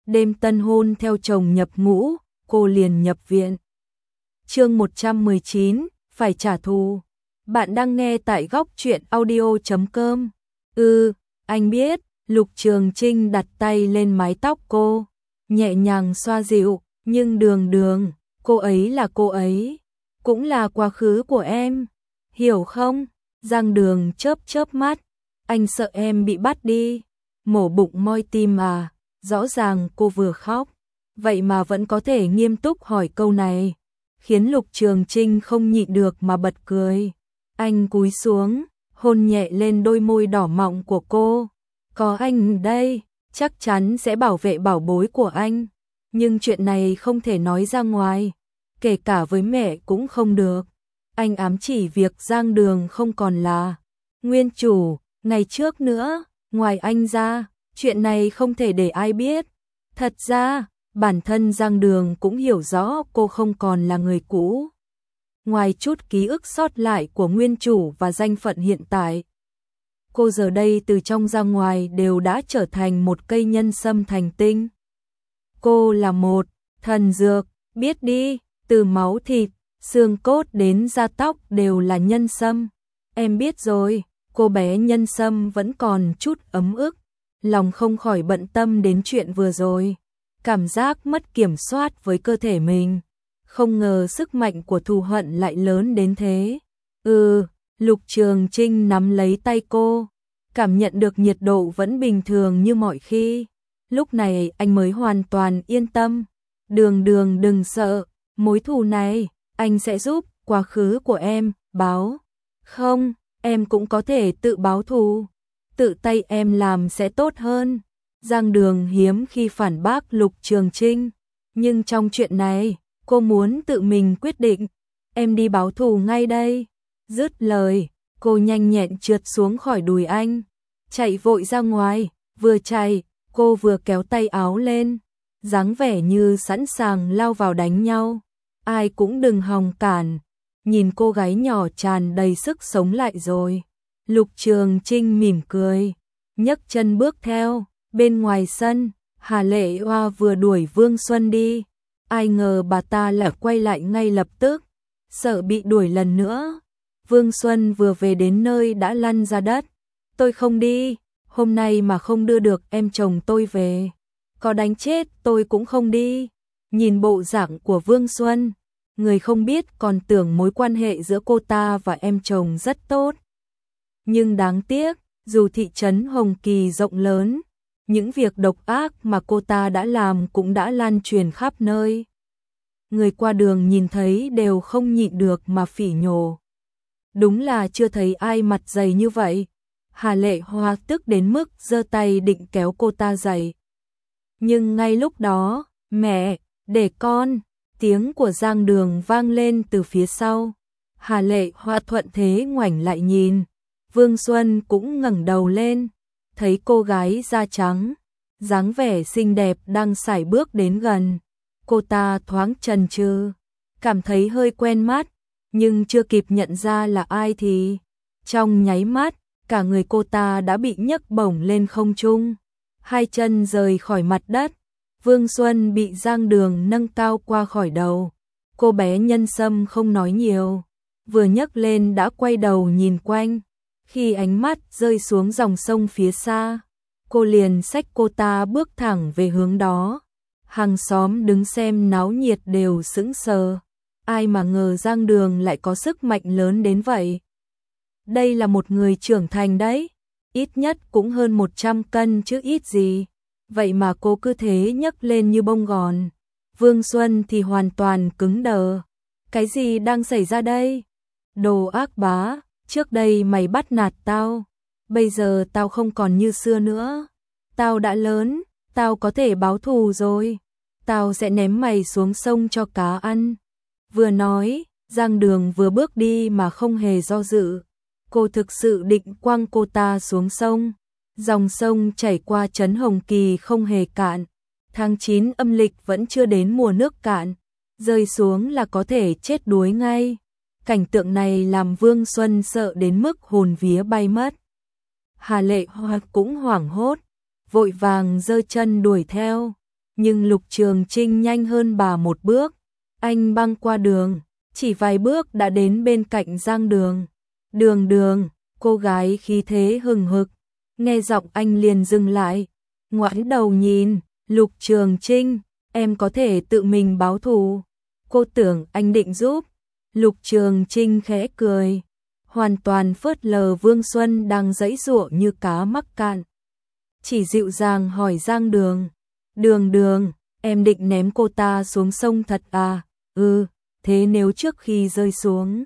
đêm tân hôn theo chồng nhập ngũ, cô liền nhập viện. Chương 119, phải trả thù. Bạn đang nghe tại góc truyện audio.com. Anh biết. Lục Trường Trinh đặt tay lên mái tóc cô, nhẹ nhàng xoa dịu, nhưng Đường, cô ấy là cô ấy, cũng là quá khứ của em, hiểu không? Giang Đường chớp mắt, anh sợ em bị bắt đi, mổ bụng moi tim à? Rõ ràng cô vừa khóc, vậy mà vẫn có thể nghiêm túc hỏi câu này, khiến Lục Trường Trinh không nhịn được mà bật cười. Anh cúi xuống, hôn nhẹ lên đôi môi đỏ mọng của cô. Có anh đây, chắc chắn sẽ bảo vệ bảo bối của anh. Nhưng chuyện này không thể nói ra ngoài, kể cả với mẹ cũng không được. Anh ám chỉ việc Giang Đường không còn là nguyên chủ, ngày trước nữa, ngoài anh ra, chuyện này không thể để ai biết. Thật ra, bản thân Giang Đường cũng hiểu rõ cô không còn là người cũ. Ngoài chút ký ức sót lại của nguyên chủ và danh phận hiện tại, cô giờ đây từ trong ra ngoài đều đã trở thành một cây nhân sâm thành tinh. Cô là một thần dược, biết đi, từ máu thịt, xương cốt đến da tóc đều là nhân sâm. Em biết rồi, cô bé nhân sâm vẫn còn chút ấm ức, lòng không khỏi bận tâm đến chuyện vừa rồi. Cảm giác mất kiểm soát với cơ thể mình, không ngờ sức mạnh của thù hận lại lớn đến thế. Lục Trường Trinh nắm lấy tay cô, cảm nhận được nhiệt độ vẫn bình thường như mọi khi. Lúc này anh mới hoàn toàn yên tâm. Đường đừng sợ, mối thù này, anh sẽ giúp quá khứ của em báo. Không, em cũng có thể tự báo thù. Tự tay em làm sẽ tốt hơn. Giang Đường hiếm khi phản bác Lục Trường Trinh. Nhưng trong chuyện này, cô muốn tự mình quyết định. Em đi báo thù ngay đây. Dứt lời, cô nhanh nhẹn trượt xuống khỏi đùi anh, chạy vội ra ngoài, vừa chạy, cô vừa kéo tay áo lên, dáng vẻ như sẵn sàng lao vào đánh nhau. Ai cũng đừng hòng cản, nhìn cô gái nhỏ tràn đầy sức sống lại rồi. Lục Trường Trinh mỉm cười, nhấc chân bước theo. Bên ngoài sân, Hà Lệ Hoa vừa đuổi Vương Xuân đi, ai ngờ bà ta lại quay lại ngay lập tức, sợ bị đuổi lần nữa. Vương Xuân vừa về đến nơi đã lăn ra đất. Tôi không đi, hôm nay mà không đưa được em chồng tôi về, có đánh chết tôi cũng không đi. Nhìn bộ dạng của Vương Xuân, người không biết còn tưởng mối quan hệ giữa cô ta và em chồng rất tốt. Nhưng đáng tiếc, dù thị trấn Hồng Kỳ rộng lớn, những việc độc ác mà cô ta đã làm cũng đã lan truyền khắp nơi. Người qua đường nhìn thấy đều không nhịn được mà phỉ nhổ. Đúng là chưa thấy ai mặt dày như vậy. Hà Lệ Hoa tức đến mức giơ tay định kéo cô ta dậy. Nhưng ngay lúc đó, mẹ, để con, tiếng của Giang Đường vang lên từ phía sau. Hà Lệ Hoa thuận thế ngoảnh lại nhìn. Vương Xuân cũng ngẩng đầu lên, thấy cô gái da trắng, dáng vẻ xinh đẹp đang sải bước đến gần. Cô ta thoáng chần chừ, cảm thấy hơi quen mắt, nhưng chưa kịp nhận ra là ai thì trong nháy mắt, cả người cô ta đã bị nhấc bổng lên không trung, hai chân rời khỏi mặt đất. Vương Xuân bị Giang Đường nâng cao qua khỏi đầu. Cô bé nhân sâm không nói nhiều, vừa nhấc lên đã quay đầu nhìn quanh. Khi ánh mắt rơi xuống dòng sông phía xa, cô liền xách cô ta bước thẳng về hướng đó. Hàng xóm đứng xem náo nhiệt đều sững sờ. Ai mà ngờ Giang Đường lại có sức mạnh lớn đến vậy. Đây là một người trưởng thành đấy, ít nhất cũng hơn 100 cân chứ ít gì. Vậy mà cô cứ thế nhấc lên như bông gòn. Vương Xuân thì hoàn toàn cứng đờ. Cái gì đang xảy ra đây? Đồ ác bá, trước đây mày bắt nạt tao, bây giờ tao không còn như xưa nữa. Tao đã lớn, tao có thể báo thù rồi. Tao sẽ ném mày xuống sông cho cá ăn. Vừa nói, Giang Đường vừa bước đi mà không hề do dự. Cô thực sự định quăng cô ta xuống sông. Dòng sông chảy qua trấn Hồng Kỳ không hề cạn. Tháng 9 âm lịch vẫn chưa đến mùa nước cạn. Rơi xuống là có thể chết đuối ngay. Cảnh tượng này làm Vương Xuân sợ đến mức hồn vía bay mất. Hà Lệ Hoa cũng hoảng hốt, vội vàng giơ chân đuổi theo. Nhưng Lục Trường Trinh nhanh hơn bà một bước. Anh băng qua đường, chỉ vài bước đã đến bên cạnh Giang Đường. Đường Đường, cô gái khí thế hừng hực, nghe giọng anh liền dừng lại, ngoảnh đầu nhìn, Lục Trường Trinh, em có thể tự mình báo thù. Cô tưởng anh định giúp. Lục Trường Trinh khẽ cười, hoàn toàn phớt lờ Vương Xuân đang giãy giụa như cá mắc cạn. Chỉ dịu dàng hỏi Giang Đường, Đường Đường, em định ném cô ta xuống sông thật à? Ừ, thế nếu trước khi rơi xuống,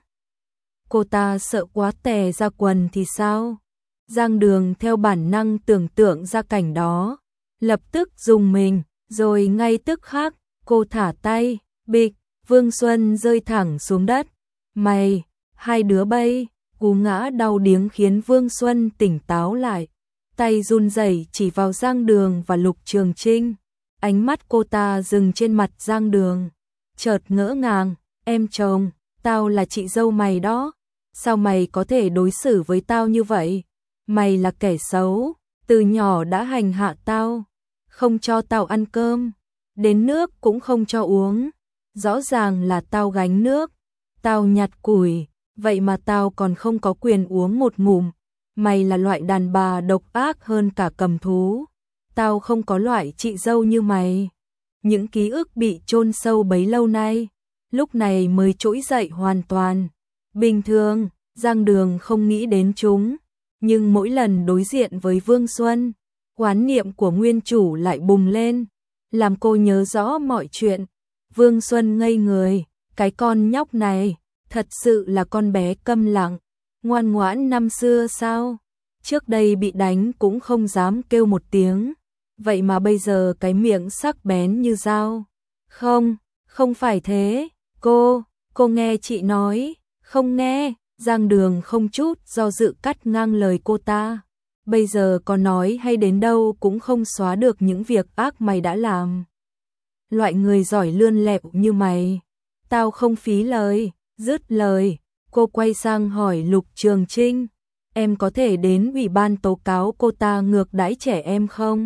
cô ta sợ quá tè ra quần thì sao? Giang Đường theo bản năng tưởng tượng ra cảnh đó, lập tức rùng mình, rồi ngay tức khắc, cô thả tay, bịch, Vương Xuân rơi thẳng xuống đất. Mày, hai đứa bay, cú ngã đau điếng khiến Vương Xuân tỉnh táo lại. Tay run rẩy chỉ vào Giang Đường và Lục Trường Trinh. Ánh mắt cô ta dừng trên mặt Giang Đường. Chợt ngỡ ngàng, em chồng, tao là chị dâu mày đó. Sao mày có thể đối xử với tao như vậy? Mày là kẻ xấu, từ nhỏ đã hành hạ tao, không cho tao ăn cơm, đến nước cũng không cho uống. Rõ ràng là tao gánh nước, tao nhặt củi, vậy mà tao còn không có quyền uống một ngụm. Mày là loại đàn bà độc ác hơn cả cầm thú. Tao không có loại chị dâu như mày. Những ký ức bị chôn sâu bấy lâu nay, lúc này mới trỗi dậy hoàn toàn. Bình thường, Giang Đường không nghĩ đến chúng, nhưng mỗi lần đối diện với Vương Xuân, oán niệm của nguyên chủ lại bùng lên, làm cô nhớ rõ mọi chuyện. Vương Xuân ngây người, cái con nhóc này, thật sự là con bé câm lặng, ngoan ngoãn năm xưa sao? Trước đây bị đánh cũng không dám kêu một tiếng, vậy mà bây giờ cái miệng sắc bén như dao. Không, không phải thế, cô nghe chị nói, không nghe. Giang Đường không chút do dự cắt ngang lời cô ta. Bây giờ có nói hay đến đâu cũng không xóa được những việc ác mày đã làm. Loại người giỏi lươn lẹo như mày, tao không phí lời. Dứt lời, cô quay sang hỏi Lục Trường Trinh, em có thể đến ủy ban tố cáo cô ta ngược đãi trẻ em không?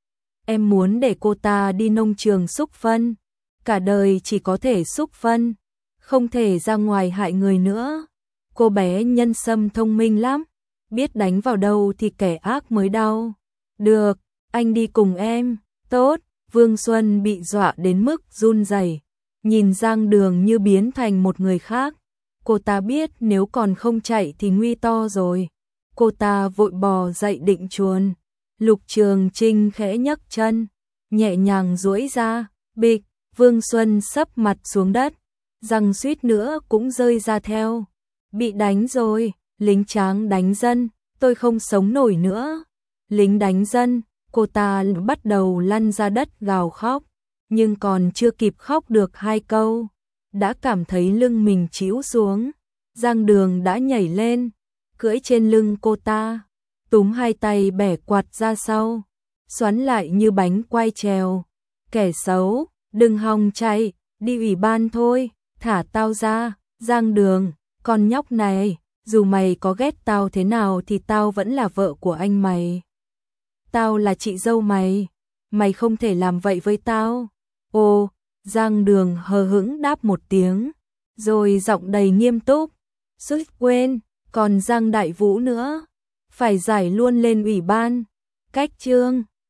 Em muốn để cô ta đi nông trường xúc phân, cả đời chỉ có thể xúc phân, không thể ra ngoài hại người nữa. Cô bé nhân sâm thông minh lắm, biết đánh vào đâu thì kẻ ác mới đau. Được, anh đi cùng em. Tốt. Vương Xuân bị dọa đến mức run rẩy, nhìn Giang Đường như biến thành một người khác. Cô ta biết nếu còn không chạy thì nguy to rồi. Cô ta vội bò dậy định chuồn. Lục Trường Trinh khẽ nhấc chân, nhẹ nhàng duỗi ra, bịch, Vương Xuân sấp mặt xuống đất, răng suýt nữa cũng rơi ra theo. Bị đánh rồi, lính tráng đánh dân, tôi không sống nổi nữa. Lính đánh dân, cô ta bắt đầu lăn ra đất gào khóc, nhưng còn chưa kịp khóc được hai câu, đã cảm thấy lưng mình trĩu xuống. Giang Đường đã nhảy lên, cưỡi trên lưng cô ta, túm hai tay bẻ quạt ra sau, xoắn lại như bánh quai trèo. Kẻ xấu, đừng hòng chạy, đi ủy ban thôi, thả tao ra. Giang Đường, con nhóc này, dù mày có ghét tao thế nào thì tao vẫn là vợ của anh mày. Tao là chị dâu mày, mày không thể làm vậy với tao. Ồ, Giang Đường hờ hững đáp một tiếng, rồi giọng đầy nghiêm túc, suýt quên, còn Giang Đại Vũ nữa, phải giải luôn lên ủy ban. Cách chương